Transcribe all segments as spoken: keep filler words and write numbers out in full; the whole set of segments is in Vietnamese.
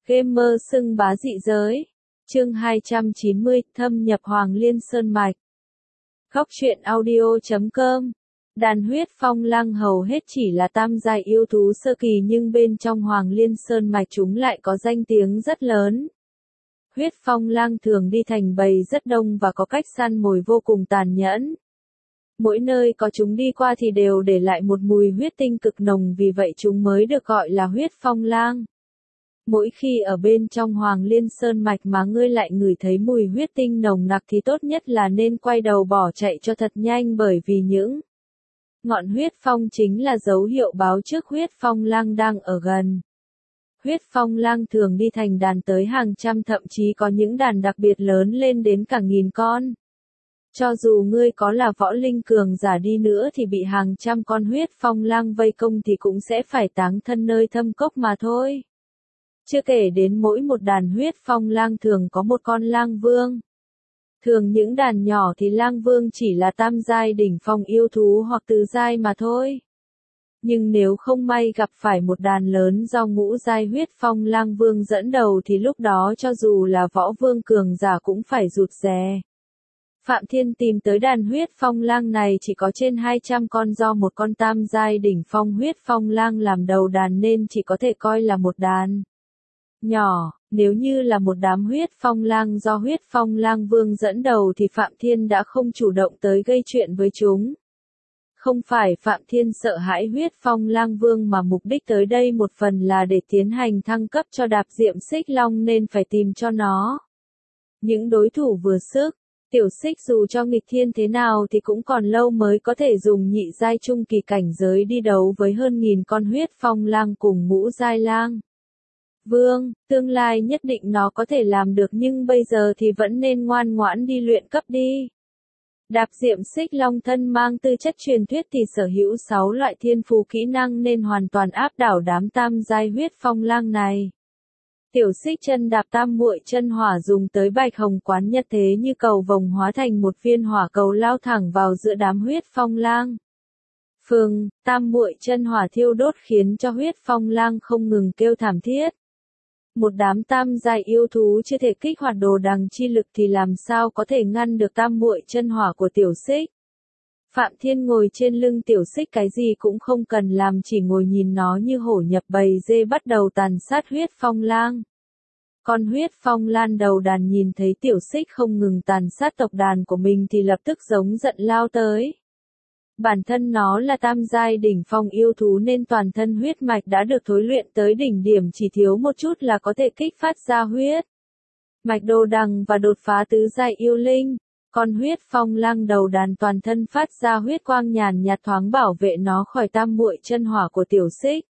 Gamer xưng bá dị giới. Chương hai trăm chín mươi, thâm nhập Hoàng Liên Sơn Mạch. Góc truyện audio chấm com. Đàn huyết phong lang hầu hết chỉ là tam giai yêu thú sơ kỳ, nhưng bên trong Hoàng Liên Sơn Mạch chúng lại có danh tiếng rất lớn. Huyết phong lang thường đi thành bầy rất đông và có cách săn mồi vô cùng tàn nhẫn. Mỗi nơi có chúng đi qua thì đều để lại một mùi huyết tinh cực nồng, vì vậy chúng mới được gọi là huyết phong lang. Mỗi khi ở bên trong Hoàng Liên Sơn Mạch mà ngươi lại ngửi thấy mùi huyết tinh nồng nặc thì tốt nhất là nên quay đầu bỏ chạy cho thật nhanh, bởi vì những ngọn huyết phong chính là dấu hiệu báo trước huyết phong lang đang ở gần. Huyết phong lang thường đi thành đàn tới hàng trăm, thậm chí có những đàn đặc biệt lớn lên đến cả nghìn con. Cho dù ngươi có là võ linh cường giả đi nữa thì bị hàng trăm con huyết phong lang vây công thì cũng sẽ phải táng thân nơi thâm cốc mà thôi. Chưa kể đến mỗi một đàn huyết phong lang thường có một con lang vương. Thường những đàn nhỏ thì lang vương chỉ là tam giai đỉnh phong yêu thú hoặc tứ giai mà thôi. Nhưng nếu không may gặp phải một đàn lớn do ngũ giai huyết phong lang vương dẫn đầu thì lúc đó cho dù là võ vương cường giả cũng phải rụt rè. Phạm Thiên tìm tới đàn huyết phong lang này chỉ có trên hai trăm con, do một con tam giai đỉnh phong huyết phong lang làm đầu đàn nên chỉ có thể coi là một đàn nhỏ. Nếu như là một đám huyết phong lang do huyết phong lang vương dẫn đầu thì Phạm Thiên đã không chủ động tới gây chuyện với chúng. Không phải Phạm Thiên sợ hãi huyết phong lang vương, mà mục đích tới đây một phần là để tiến hành thăng cấp cho Đạp Diệm Xích Long nên phải tìm cho nó những đối thủ vừa sức. Tiểu Xích dù cho nghịch thiên thế nào thì cũng còn lâu mới có thể dùng nhị giai trung kỳ cảnh giới đi đấu với hơn nghìn con huyết phong lang cùng ngũ giai lang vương. Tương lai nhất định nó có thể làm được, nhưng bây giờ thì vẫn nên ngoan ngoãn đi luyện cấp đi. Đạp Diệm Xích Long thân mang tư chất truyền thuyết thì sở hữu sáu loại thiên phú kỹ năng nên hoàn toàn áp đảo đám tam giai huyết phong lang này. Tiểu Xích chân đạp tam muội chân hỏa dùng tới bạch hồng quán nhất thế như cầu vồng hóa thành một viên hỏa cầu lao thẳng vào giữa đám huyết phong lang. Phừng, tam muội chân hỏa thiêu đốt khiến cho huyết phong lang không ngừng kêu thảm thiết. Một đám tam giai yêu thú chưa thể kích hoạt đồ đằng chi lực thì làm sao có thể ngăn được tam muội chân hỏa của Tiểu Xích. Phạm Thiên ngồi trên lưng Tiểu Xích cái gì cũng không cần làm, chỉ ngồi nhìn nó như hổ nhập bầy dê bắt đầu tàn sát huyết phong lang. Con huyết phong lan đầu đàn nhìn thấy Tiểu Xích không ngừng tàn sát tộc đàn của mình thì lập tức giống giận lao tới. Bản thân nó là tam giai đỉnh phong yêu thú nên toàn thân huyết mạch đã được thối luyện tới đỉnh điểm, chỉ thiếu một chút là có thể kích phát ra huyết mạch đồ đằng và đột phá tứ giai yêu linh. Con huyết phong lang đầu đàn toàn thân phát ra huyết quang nhàn nhạt thoáng bảo vệ nó khỏi tam muội chân hỏa của Tiểu Xích.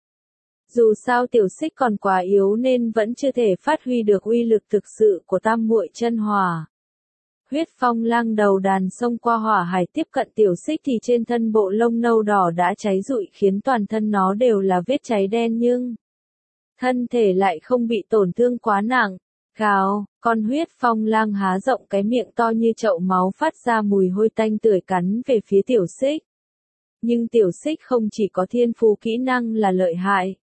Dù sao Tiểu Xích còn quá yếu nên vẫn chưa thể phát huy được uy lực thực sự của tam muội chân hỏa. Huyết phong lang đầu đàn xông qua hỏa hải tiếp cận Tiểu Xích thì trên thân bộ lông nâu đỏ đã cháy rụi khiến toàn thân nó đều là vết cháy đen, nhưng thân thể lại không bị tổn thương quá nặng. Gào, con huyết phong lang há rộng cái miệng to như chậu máu phát ra mùi hôi tanh tưởi cắn về phía Tiểu Xích. Nhưng Tiểu Xích không chỉ có thiên phú kỹ năng là lợi hại.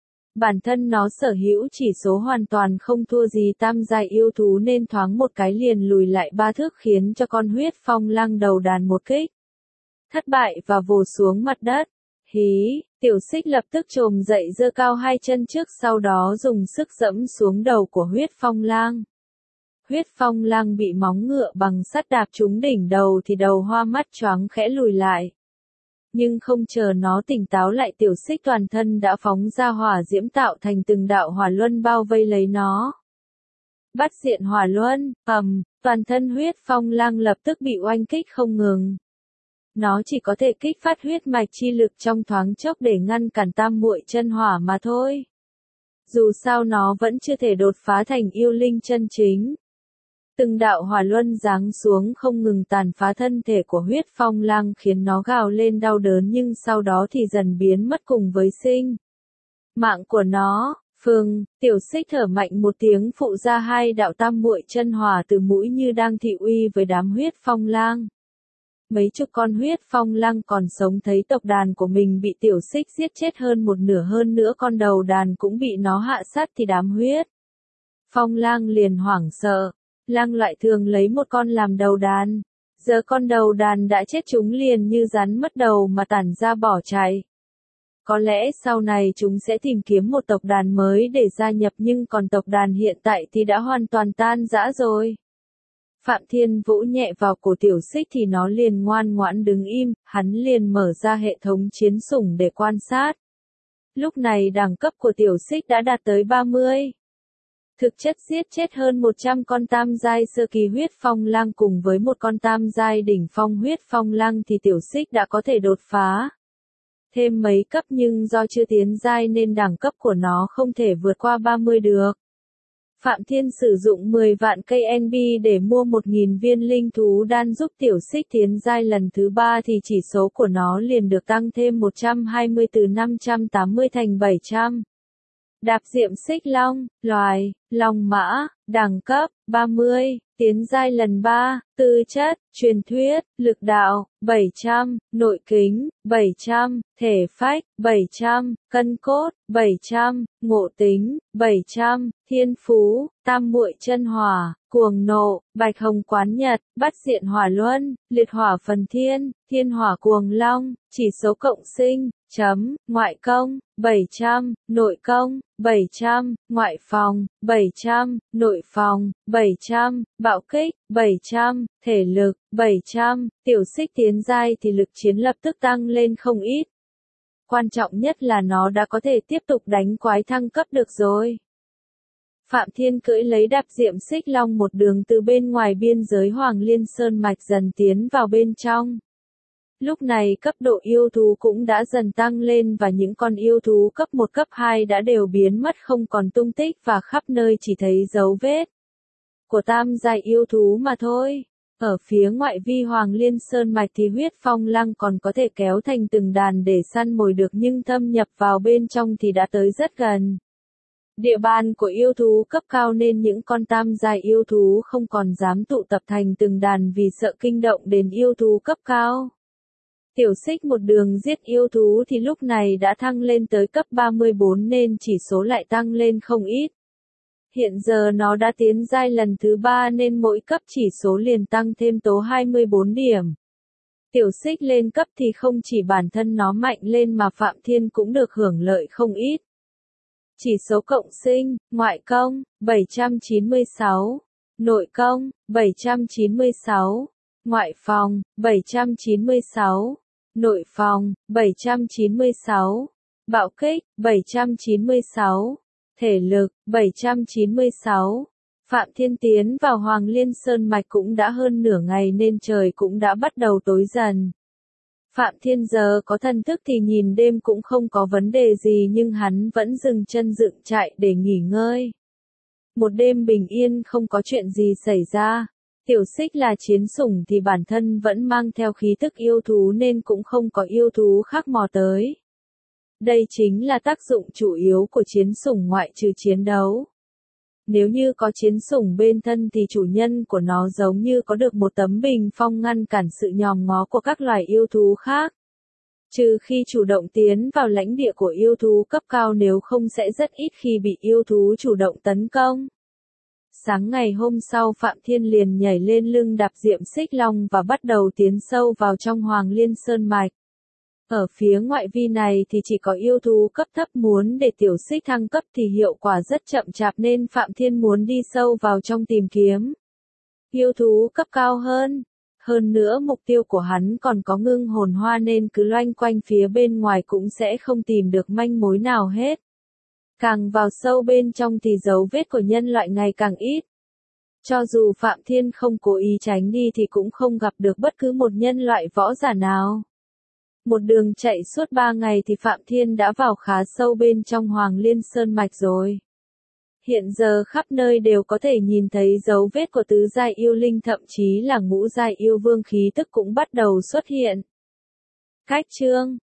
Bản thân nó sở hữu chỉ số hoàn toàn không thua gì tam giai yêu thú nên thoáng một cái liền lùi lại ba thước khiến cho con huyết phong lang đầu đàn một kích thất bại và vồ xuống mặt đất. Hí, Tiểu Xích lập tức trồm dậy giơ cao hai chân trước, sau đó dùng sức dẫm xuống đầu của huyết phong lang. Huyết phong lang bị móng ngựa bằng sắt đạp trúng đỉnh đầu thì đầu hoa mắt choáng khẽ lùi lại. Nhưng không chờ nó tỉnh táo lại, Tiểu Xích toàn thân đã phóng ra hỏa diễm tạo thành từng đạo hỏa luân bao vây lấy nó. Bắt diện hỏa luân, ầm, toàn thân huyết phong lang lập tức bị oanh kích không ngừng. Nó chỉ có thể kích phát huyết mạch chi lực trong thoáng chốc để ngăn cản tam muội chân hỏa mà thôi. Dù sao nó vẫn chưa thể đột phá thành yêu linh chân chính. Từng đạo hỏa luân giáng xuống không ngừng tàn phá thân thể của huyết phong lang khiến nó gào lên đau đớn, nhưng sau đó thì dần biến mất cùng với sinh mạng của nó. Phừng, Tiểu Xích thở mạnh một tiếng phụ ra hai đạo tam muội chân hỏa từ mũi như đang thị uy với đám huyết phong lang. Mấy chục con huyết phong lang còn sống thấy tộc đàn của mình bị Tiểu Xích giết chết hơn một nửa, hơn nữa con đầu đàn cũng bị nó hạ sát thì đám huyết Phong Lang liền hoảng sợ. Lang loại thường lấy một con làm đầu đàn. Giờ con đầu đàn đã chết, chúng liền như rắn mất đầu mà tản ra bỏ chạy. Có lẽ sau này chúng sẽ tìm kiếm một tộc đàn mới để gia nhập, nhưng còn tộc đàn hiện tại thì đã hoàn toàn tan rã rồi. Phạm Thiên vỗ nhẹ vào cổ Tiểu Xích thì nó liền ngoan ngoãn đứng im, hắn liền mở ra hệ thống chiến sủng để quan sát. Lúc này đẳng cấp của Tiểu Xích đã đạt tới ba mươi. Thực chất giết chết hơn một trăm con tam giai sơ kỳ huyết phong lang cùng với một con tam giai đỉnh phong huyết phong lang thì Tiểu Xích đã có thể đột phá thêm mấy cấp, nhưng do chưa tiến giai nên đẳng cấp của nó không thể vượt qua ba mươi được. Phạm Thiên sử dụng mười vạn cây en pê để mua một nghìn viên linh thú đan giúp Tiểu Xích tiến giai lần thứ ba thì chỉ số của nó liền được tăng thêm một trăm hai mươi từ năm trăm tám mươi thành bảy trăm. Đạp diệm xích long, loài, long mã, đẳng cấp, ba mươi, tiến giai lần ba, tư chất, truyền thuyết, lực đạo, bảy trăm, nội kính, bảy trăm, thể phách, bảy trăm, cân cốt, bảy trăm, ngộ tính, bảy trăm, thiên phú, tam muội chân hỏa, cuồng nộ, bạch hồng quán nhật, bát diện hỏa luân, liệt hỏa phần thiên, thiên hỏa cuồng long, chỉ số cộng sinh, chấm, ngoại công, bảy trăm, nội công, bảy trăm, ngoại phòng, bảy trăm, nội phòng, bảy trăm, bạo kích, bảy trăm, thể lực, bảy trăm, Tiểu Xích tiến giai thì lực chiến lập tức tăng lên không ít. Quan trọng nhất là nó đã có thể tiếp tục đánh quái thăng cấp được rồi. Phạm Thiên cưỡi lấy đạp diệm xích long một đường từ bên ngoài biên giới Hoàng Liên Sơn Mạch dần tiến vào bên trong. Lúc này cấp độ yêu thú cũng đã dần tăng lên và những con yêu thú cấp một cấp hai đã đều biến mất không còn tung tích và khắp nơi chỉ thấy dấu vết của tam giai yêu thú mà thôi. Ở phía ngoại vi Hoàng Liên Sơn Mạch thì huyết phong lang còn có thể kéo thành từng đàn để săn mồi được, nhưng thâm nhập vào bên trong thì đã tới rất gần địa bàn của yêu thú cấp cao nên những con tam giai yêu thú không còn dám tụ tập thành từng đàn vì sợ kinh động đến yêu thú cấp cao. Tiểu Xích một đường giết yêu thú thì lúc này đã thăng lên tới cấp ba mươi bốn nên chỉ số lại tăng lên không ít. Hiện giờ nó đã tiến giai lần thứ ba nên mỗi cấp chỉ số liền tăng thêm tố hai mươi bốn điểm. Tiểu Xích lên cấp thì không chỉ bản thân nó mạnh lên mà Phạm Thiên cũng được hưởng lợi không ít. Chỉ số cộng sinh, ngoại công, bảy trăm chín mươi sáu, nội công, bảy trăm chín mươi sáu, ngoại phòng, bảy trăm chín mươi sáu, nội phòng, bảy trăm chín mươi sáu, bạo kích, bảy trăm chín mươi sáu, thể lực, bảy trăm chín mươi sáu. Phạm Thiên tiến vào Hoàng Liên Sơn Mạch cũng đã hơn nửa ngày nên trời cũng đã bắt đầu tối dần. Phạm Thiên giờ có thần thức thì nhìn đêm cũng không có vấn đề gì, nhưng hắn vẫn dừng chân dựng trại để nghỉ ngơi. Một đêm bình yên không có chuyện gì xảy ra. Tiểu Xích là chiến sủng thì bản thân vẫn mang theo khí tức yêu thú nên cũng không có yêu thú khác mò tới. Đây chính là tác dụng chủ yếu của chiến sủng ngoại trừ chiến đấu. Nếu như có chiến sủng bên thân thì chủ nhân của nó giống như có được một tấm bình phong ngăn cản sự nhòm ngó của các loài yêu thú khác. Trừ khi chủ động tiến vào lãnh địa của yêu thú cấp cao, nếu không sẽ rất ít khi bị yêu thú chủ động tấn công. Sáng ngày hôm sau Phạm Thiên liền nhảy lên lưng đạp diệm xích long và bắt đầu tiến sâu vào trong Hoàng Liên Sơn Mạch. Ở phía ngoại vi này thì chỉ có yêu thú cấp thấp, muốn để Tiểu Xích thăng cấp thì hiệu quả rất chậm chạp nên Phạm Thiên muốn đi sâu vào trong tìm kiếm yêu thú cấp cao hơn. Hơn nữa mục tiêu của hắn còn có ngưng hồn hoa nên cứ loanh quanh phía bên ngoài cũng sẽ không tìm được manh mối nào hết. Càng vào sâu bên trong thì dấu vết của nhân loại ngày càng ít. Cho dù Phạm Thiên không cố ý tránh đi thì cũng không gặp được bất cứ một nhân loại võ giả nào. Một đường chạy suốt ba ngày thì Phạm Thiên đã vào khá sâu bên trong Hoàng Liên Sơn Mạch rồi. Hiện giờ khắp nơi đều có thể nhìn thấy dấu vết của tứ giai yêu linh, thậm chí là ngũ giai yêu vương khí tức cũng bắt đầu xuất hiện. Cách chương